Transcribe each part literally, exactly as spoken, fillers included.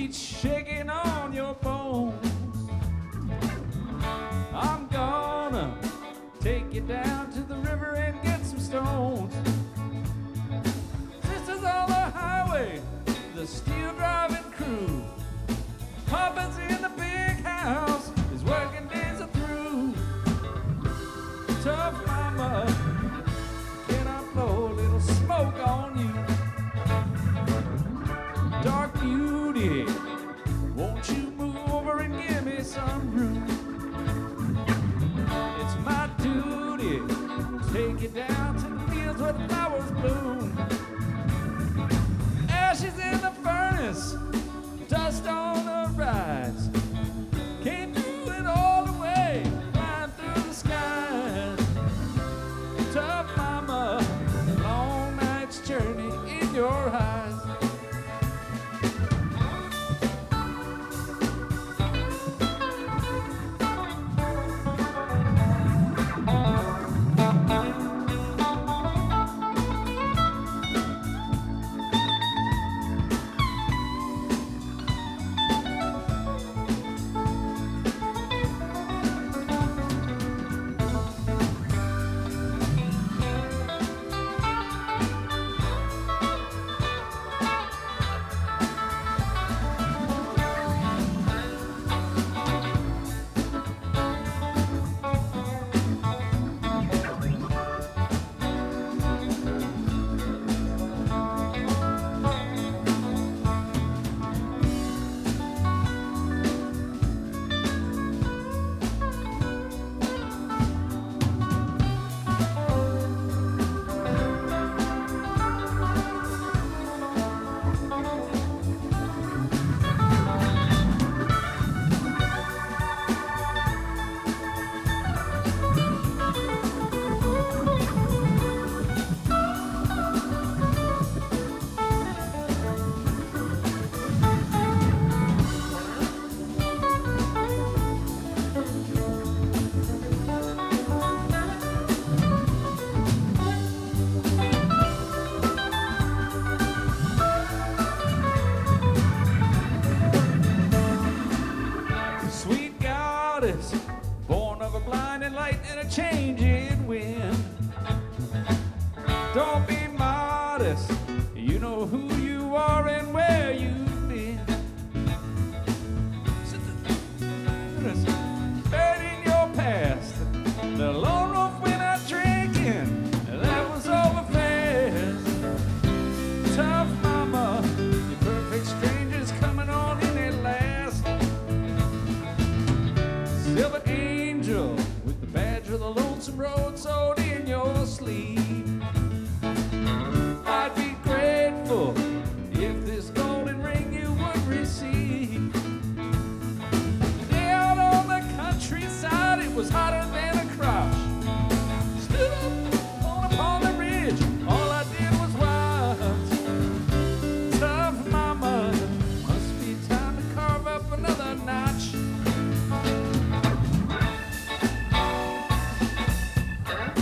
beach shaking on your bones. I'm gonna take you down to the river and get some stones. This is on the highway, the steel driving crew. Papa's in the big house, his working days are through. Tough mama, can I blow a little smoke on you? Dark beauty, won't you move over and give me some room? It's my duty to take you down to the fields where the flowers bloom. Ashes in the furnace, dust on the rise. Can't do it all the way, flying through the skies. Tough mama, long night's journey in your eyes. Born of a blinding light and a changing wind. Don't be modest, you know who you are and where you've been. Buried in your past, the lone wolf went out drinking, that was over fast. Tough mama, your perfect stranger's coming on in at last. Silver angel with the badge of the lonesome road sewed in your sleeve. I'd be grateful if this golden ring you would receive. Day out on the countryside, it was hotter than a crotch. Stood up on upon the ridge, all I did was watch. Tough mama, must be time to carve up another notch.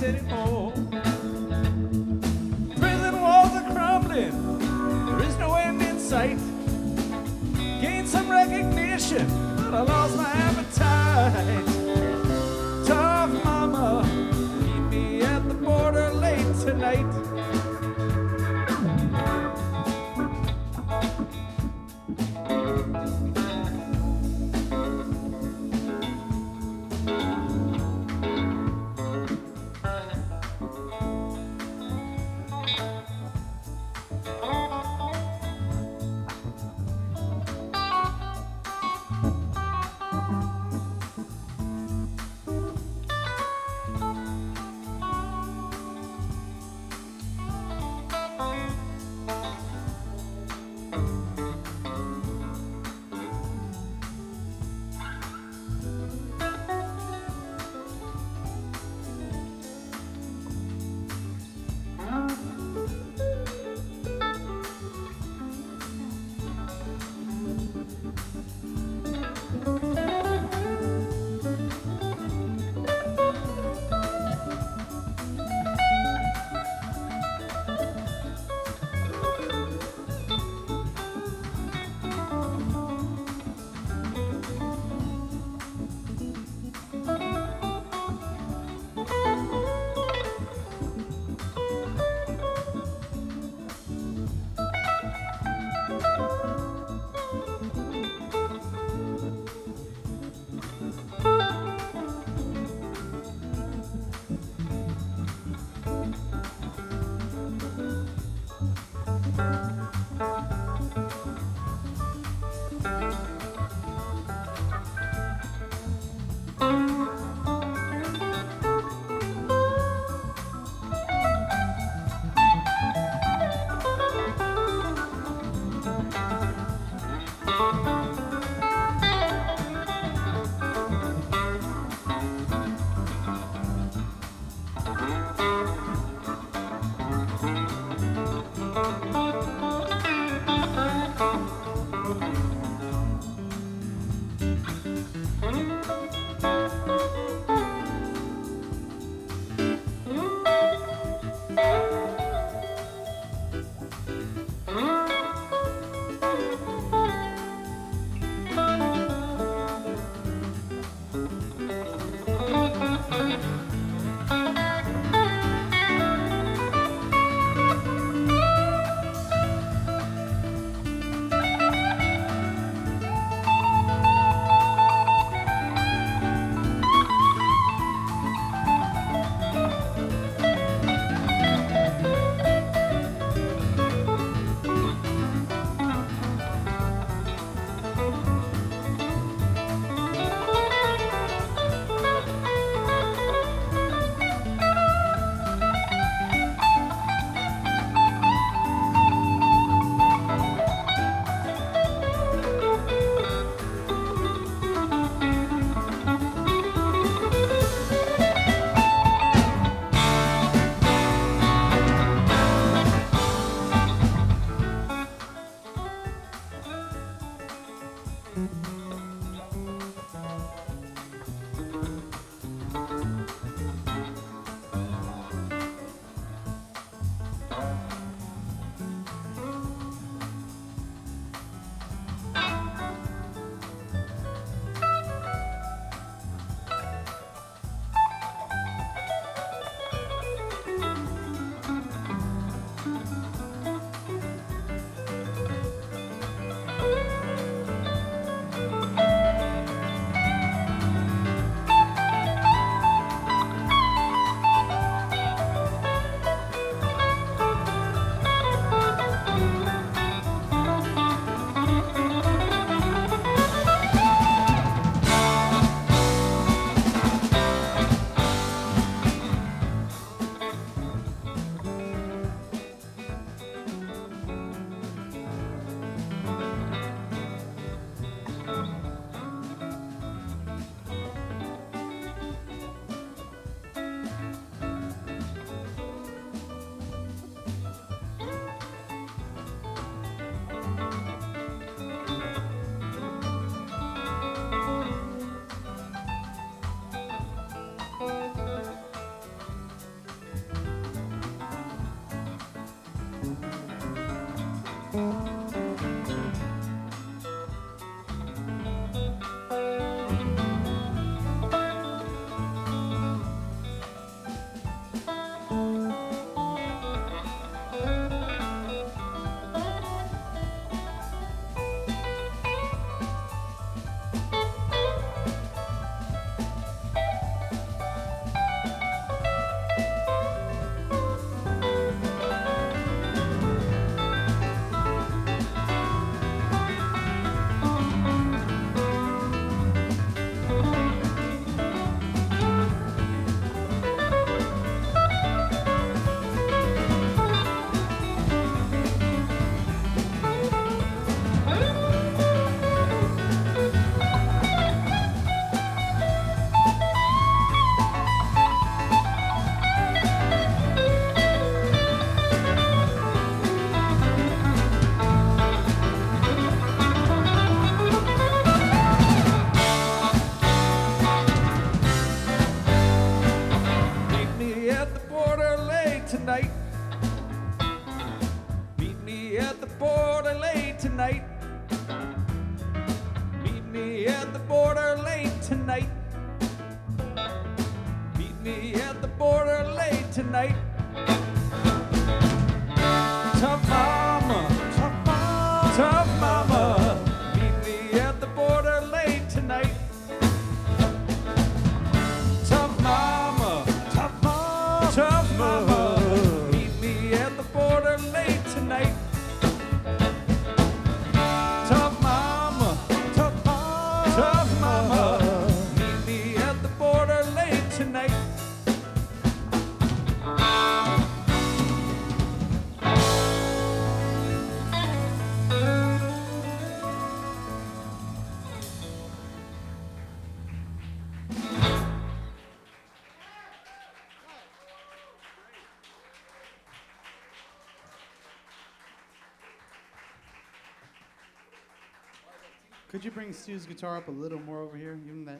anymore. Prison walls are crumbling, there is no end in sight. Gained some recognition, but I lost my appetite. Tough mama, meet me at the border late tonight. border late tonight. Meet me at the border late tonight. Tough mama, tough mama, tough mama. Meet me at the border late tonight. Tough mama, tough mama, tough mama. Meet me at the border late tonight. Tough mama, tough mama, tough mama. Meet me at the border late tonight. Could you bring Stu's guitar up a little more over here? Give him that.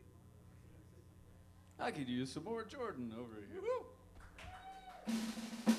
I could use some more Jordan over here.